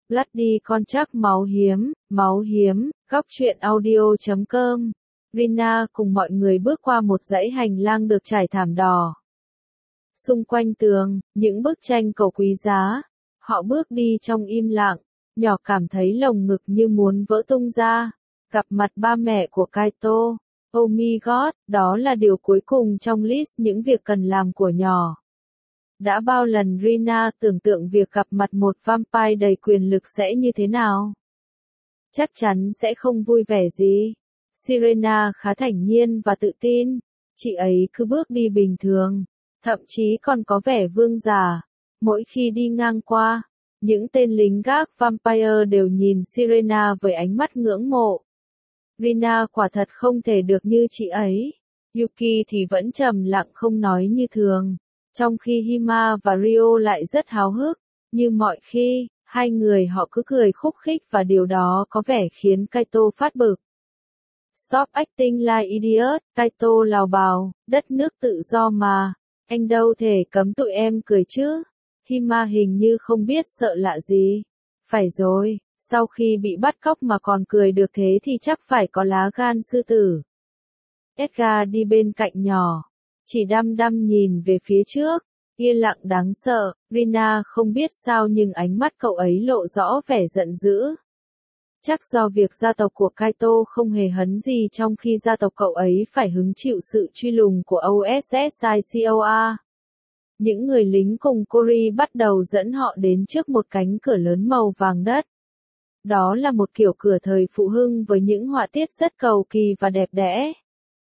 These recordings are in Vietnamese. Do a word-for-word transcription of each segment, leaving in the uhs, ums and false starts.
Bloody con chắc máu hiếm, máu hiếm, góc truyện audio chấm com. Rina cùng mọi người bước qua một dãy hành lang được trải thảm đỏ. Xung quanh tường, những bức tranh cổ quý giá. Họ bước đi trong im lặng, nhỏ cảm thấy lồng ngực như muốn vỡ tung ra. Gặp mặt ba mẹ của Kaito. Oh my god, đó là điều cuối cùng trong list những việc cần làm của nhỏ. Đã bao lần Rina tưởng tượng việc gặp mặt một vampire đầy quyền lực sẽ như thế nào? Chắc chắn sẽ không vui vẻ gì. Sirena khá thản nhiên và tự tin. Chị ấy cứ bước đi bình thường, thậm chí còn có vẻ vương giả. Mỗi khi đi ngang qua, những tên lính gác vampire đều nhìn Sirena với ánh mắt ngưỡng mộ. Rina quả thật không thể được như chị ấy. Yuki thì vẫn trầm lặng không nói như thường. Trong khi Hima và Ryo lại rất háo hức. Như mọi khi, hai người họ cứ cười khúc khích và điều đó có vẻ khiến Kaito phát bực. Stop acting like idiot, Kaito lào bào, đất nước tự do mà. Anh đâu thể cấm tụi em cười chứ. Hima hình như không biết sợ lạ gì. Phải rồi, sau khi bị bắt cóc mà còn cười được thế thì chắc phải có lá gan sư tử. Edgar đi bên cạnh nhỏ, chỉ đăm đăm nhìn về phía trước, yên lặng đáng sợ. Rina không biết sao nhưng ánh mắt cậu ấy lộ rõ vẻ giận dữ. Chắc do việc gia tộc của Kaito không hề hấn gì trong khi gia tộc cậu ấy phải hứng chịu sự truy lùng của o ét ét i xê o a. Những người lính cùng Cory bắt đầu dẫn họ đến trước một cánh cửa lớn màu vàng đất. Đó là một kiểu cửa thời phụ hưng với những họa tiết rất cầu kỳ và đẹp đẽ.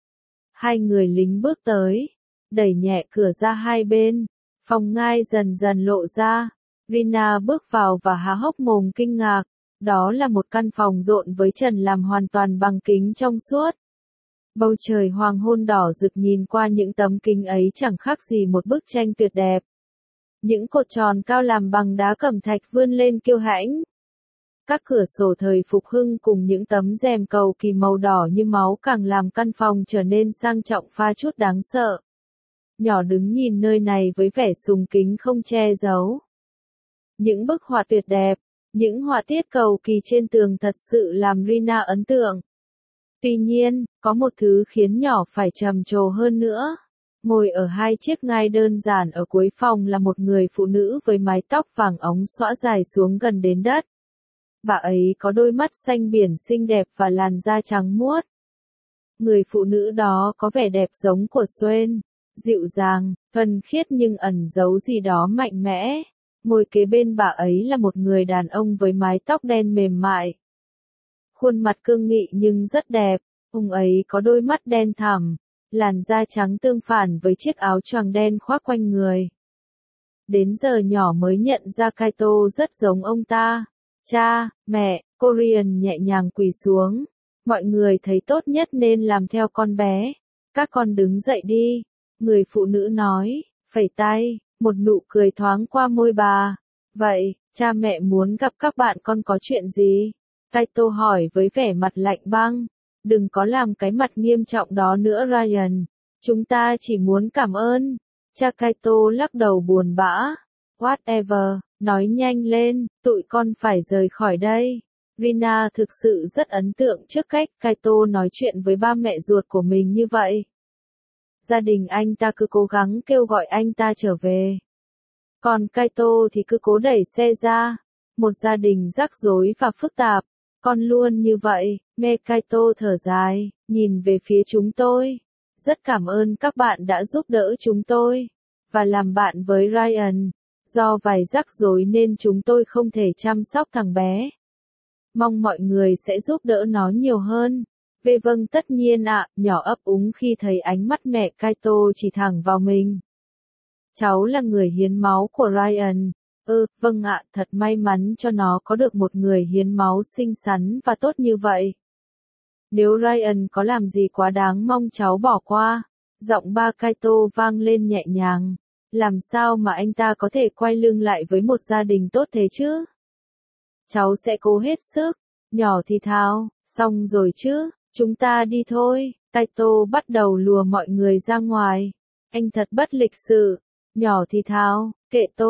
Hai người lính bước tới, đẩy nhẹ cửa ra hai bên, phòng ngai dần dần lộ ra. Rina bước vào và há hốc mồm kinh ngạc. Đó là một căn phòng rộn với trần làm hoàn toàn bằng kính trong suốt. Bầu trời hoàng hôn đỏ rực nhìn qua những tấm kính ấy chẳng khác gì một bức tranh tuyệt đẹp. Những cột tròn cao làm bằng đá cẩm thạch vươn lên kiêu hãnh. Các cửa sổ thời phục hưng cùng những tấm rèm cầu kỳ màu đỏ như máu càng làm căn phòng trở nên sang trọng pha chút đáng sợ. Nhỏ đứng nhìn nơi này với vẻ sùng kính không che giấu. Những bức họa tuyệt đẹp, những họa tiết cầu kỳ trên tường thật sự làm Rina ấn tượng. Tuy nhiên, có một thứ khiến nhỏ phải trầm trồ hơn nữa. Ngồi ở hai chiếc ngai đơn giản ở cuối phòng là một người phụ nữ với mái tóc vàng óng xõa dài xuống gần đến đất. Bà ấy có đôi mắt xanh biển xinh đẹp và làn da trắng muốt. Người phụ nữ đó có vẻ đẹp giống của Suen, dịu dàng, thuần khiết nhưng ẩn giấu gì đó mạnh mẽ. Ngồi kế bên bà ấy là một người đàn ông với mái tóc đen mềm mại. Khuôn mặt cương nghị nhưng rất đẹp, ông ấy có đôi mắt đen thẳm, làn da trắng tương phản với chiếc áo choàng đen khoác quanh người. Đến giờ nhỏ mới nhận ra Kaito rất giống ông ta. Cha, mẹ, Korean nhẹ nhàng quỳ xuống. Mọi người thấy tốt nhất nên làm theo con bé. Các con đứng dậy đi. Người phụ nữ nói, phẩy tay, một nụ cười thoáng qua môi bà. Vậy, cha mẹ muốn gặp các bạn con có chuyện gì? Kaito hỏi với vẻ mặt lạnh băng. Đừng có làm cái mặt nghiêm trọng đó nữa Ryan. Chúng ta chỉ muốn cảm ơn. Cha Kaito lắc đầu buồn bã. Whatever, nói nhanh lên, tụi con phải rời khỏi đây. Rina thực sự rất ấn tượng trước cách Kaito nói chuyện với ba mẹ ruột của mình như vậy. Gia đình anh ta cứ cố gắng kêu gọi anh ta trở về. Còn Kaito thì cứ cố đẩy xe ra. Một gia đình rắc rối và phức tạp. Con luôn như vậy. Mẹ Kaito thở dài, nhìn về phía chúng tôi. Rất cảm ơn các bạn đã giúp đỡ chúng tôi. Và làm bạn với Ryan. Do vài rắc rối nên chúng tôi không thể chăm sóc thằng bé. Mong mọi người sẽ giúp đỡ nó nhiều hơn. Về vâng tất nhiên ạ, nhỏ ấp úng khi thấy ánh mắt mẹ Kaito chỉ thẳng vào mình. Cháu là người hiến máu của Ryan. Ừ, vâng ạ, thật may mắn cho nó có được một người hiến máu xinh xắn và tốt như vậy. Nếu Ryan có làm gì quá đáng mong cháu bỏ qua. Giọng ba Kaito vang lên nhẹ nhàng. Làm sao mà anh ta có thể quay lưng lại với một gia đình tốt thế chứ? Cháu sẽ cố hết sức. Nhỏ thì thào, xong rồi chứ, chúng ta đi thôi. Kaito bắt đầu lùa mọi người ra ngoài. Anh thật bất lịch sự. Nhỏ thì thào, kệ tôi.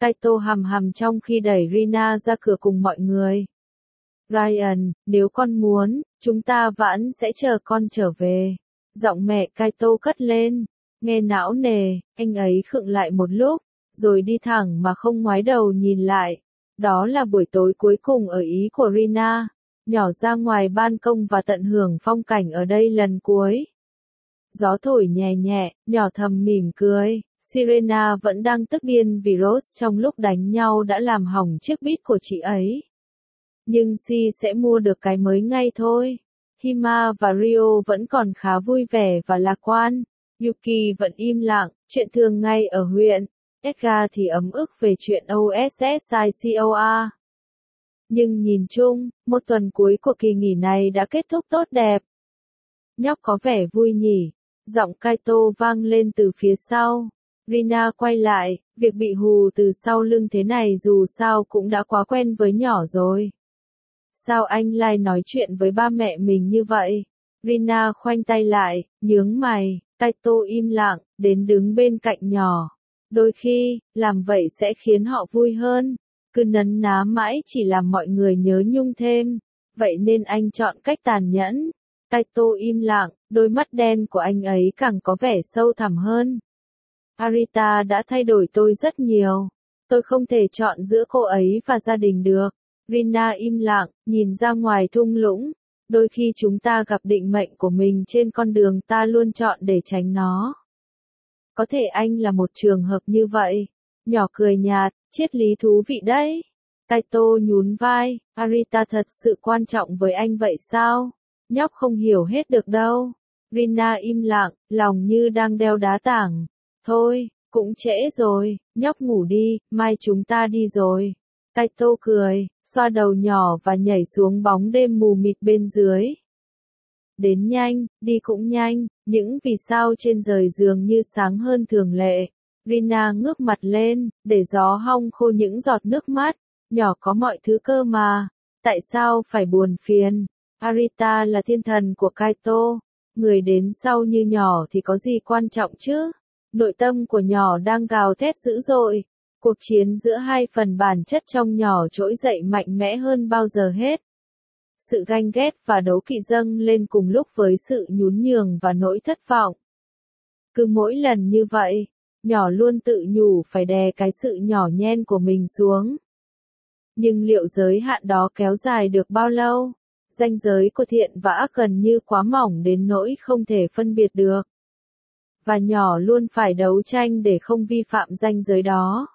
Kaito hằm hằm trong khi đẩy Rina ra cửa cùng mọi người. Ryan, nếu con muốn, chúng ta vẫn sẽ chờ con trở về. Giọng mẹ Kaito cất lên. Nghe não nề, anh ấy khựng lại một lúc, rồi đi thẳng mà không ngoái đầu nhìn lại. Đó là buổi tối cuối cùng ở Ý của Rina. Nhỏ ra ngoài ban công và tận hưởng phong cảnh ở đây lần cuối. Gió thổi nhẹ nhẹ, nhỏ thầm mỉm cười. Serena vẫn đang tức điên vì Rose trong lúc đánh nhau đã làm hỏng chiếc beat của chị ấy. Nhưng Si sẽ mua được cái mới ngay thôi. Hima và Rio vẫn còn khá vui vẻ và lạc quan. Yuki vẫn im lặng, chuyện thường ngay ở huyện. Edgar thì ấm ức về chuyện o ét ét i xê o a. Nhưng nhìn chung, một tuần cuối của kỳ nghỉ này đã kết thúc tốt đẹp. Nhóc có vẻ vui nhỉ. Giọng Kaito vang lên từ phía sau. Rina quay lại, việc bị hù từ sau lưng thế này dù sao cũng đã quá quen với nhỏ rồi. Sao anh lại nói chuyện với ba mẹ mình như vậy? Rina khoanh tay lại, nhướng mày. Kaito im lặng, đến đứng bên cạnh nhỏ. Đôi khi, làm vậy sẽ khiến họ vui hơn. Cứ nấn ná mãi chỉ làm mọi người nhớ nhung thêm. Vậy nên anh chọn cách tàn nhẫn. Kaito im lặng, đôi mắt đen của anh ấy càng có vẻ sâu thẳm hơn. Arita đã thay đổi tôi rất nhiều. Tôi không thể chọn giữa cô ấy và gia đình được. Rina im lặng, nhìn ra ngoài thung lũng. Đôi khi chúng ta gặp định mệnh của mình trên con đường ta luôn chọn để tránh nó. Có thể anh là một trường hợp như vậy. Nhỏ cười nhạt, triết lý thú vị đấy. Kaito nhún vai, Arita thật sự quan trọng với anh vậy sao? Nhóc không hiểu hết được đâu. Rina im lặng, lòng như đang đeo đá tảng. Thôi, cũng trễ rồi, nhóc ngủ đi, mai chúng ta đi rồi. Kaito cười, xoa đầu nhỏ và nhảy xuống bóng đêm mù mịt bên dưới. Đến nhanh, đi cũng nhanh, những vì sao trên trời dường như sáng hơn thường lệ. Rina ngước mặt lên, để gió hong khô những giọt nước mắt. Nhỏ có mọi thứ cơ mà, tại sao phải buồn phiền? Arita là thiên thần của Kaito, người đến sau như nhỏ thì có gì quan trọng chứ? Nội tâm của nhỏ đang gào thét dữ dội. Cuộc chiến giữa hai phần bản chất trong nhỏ trỗi dậy mạnh mẽ hơn bao giờ hết. Sự ganh ghét và đấu kỵ dâng lên cùng lúc với sự nhún nhường và nỗi thất vọng. Cứ mỗi lần như vậy, nhỏ luôn tự nhủ phải đè cái sự nhỏ nhen của mình xuống. Nhưng liệu giới hạn đó kéo dài được bao lâu? Ranh giới của thiện và ác gần như quá mỏng đến nỗi không thể phân biệt được. Và nhỏ luôn phải đấu tranh để không vi phạm ranh giới đó.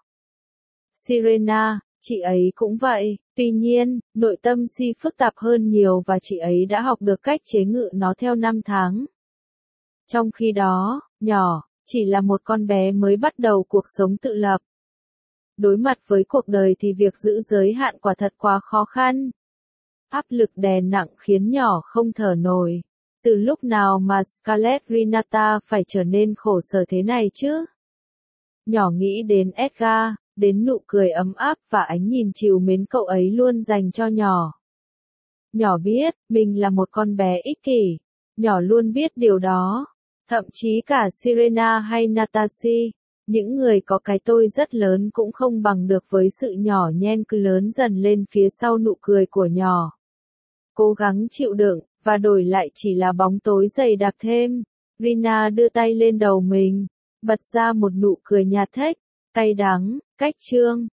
Serena, chị ấy cũng vậy, tuy nhiên, nội tâm Si phức tạp hơn nhiều và chị ấy đã học được cách chế ngự nó theo năm tháng. Trong khi đó, nhỏ, chỉ là một con bé mới bắt đầu cuộc sống tự lập. Đối mặt với cuộc đời thì việc giữ giới hạn quả thật quá khó khăn. Áp lực đè nặng khiến nhỏ không thở nổi. Từ lúc nào mà Scarlett Renata phải trở nên khổ sở thế này chứ? Nhỏ nghĩ đến Edgar, đến nụ cười ấm áp và ánh nhìn trìu mến cậu ấy luôn dành cho nhỏ. Nhỏ biết, mình là một con bé ích kỷ. Nhỏ luôn biết điều đó. Thậm chí cả Serena hay Natashi, những người có cái tôi rất lớn cũng không bằng được với sự nhỏ nhen cứ lớn dần lên phía sau nụ cười của nhỏ. Cố gắng chịu đựng, và đổi lại chỉ là bóng tối dày đặc thêm. Rina đưa tay lên đầu mình, bật ra một nụ cười nhạt thách, cay đắng, cách trương.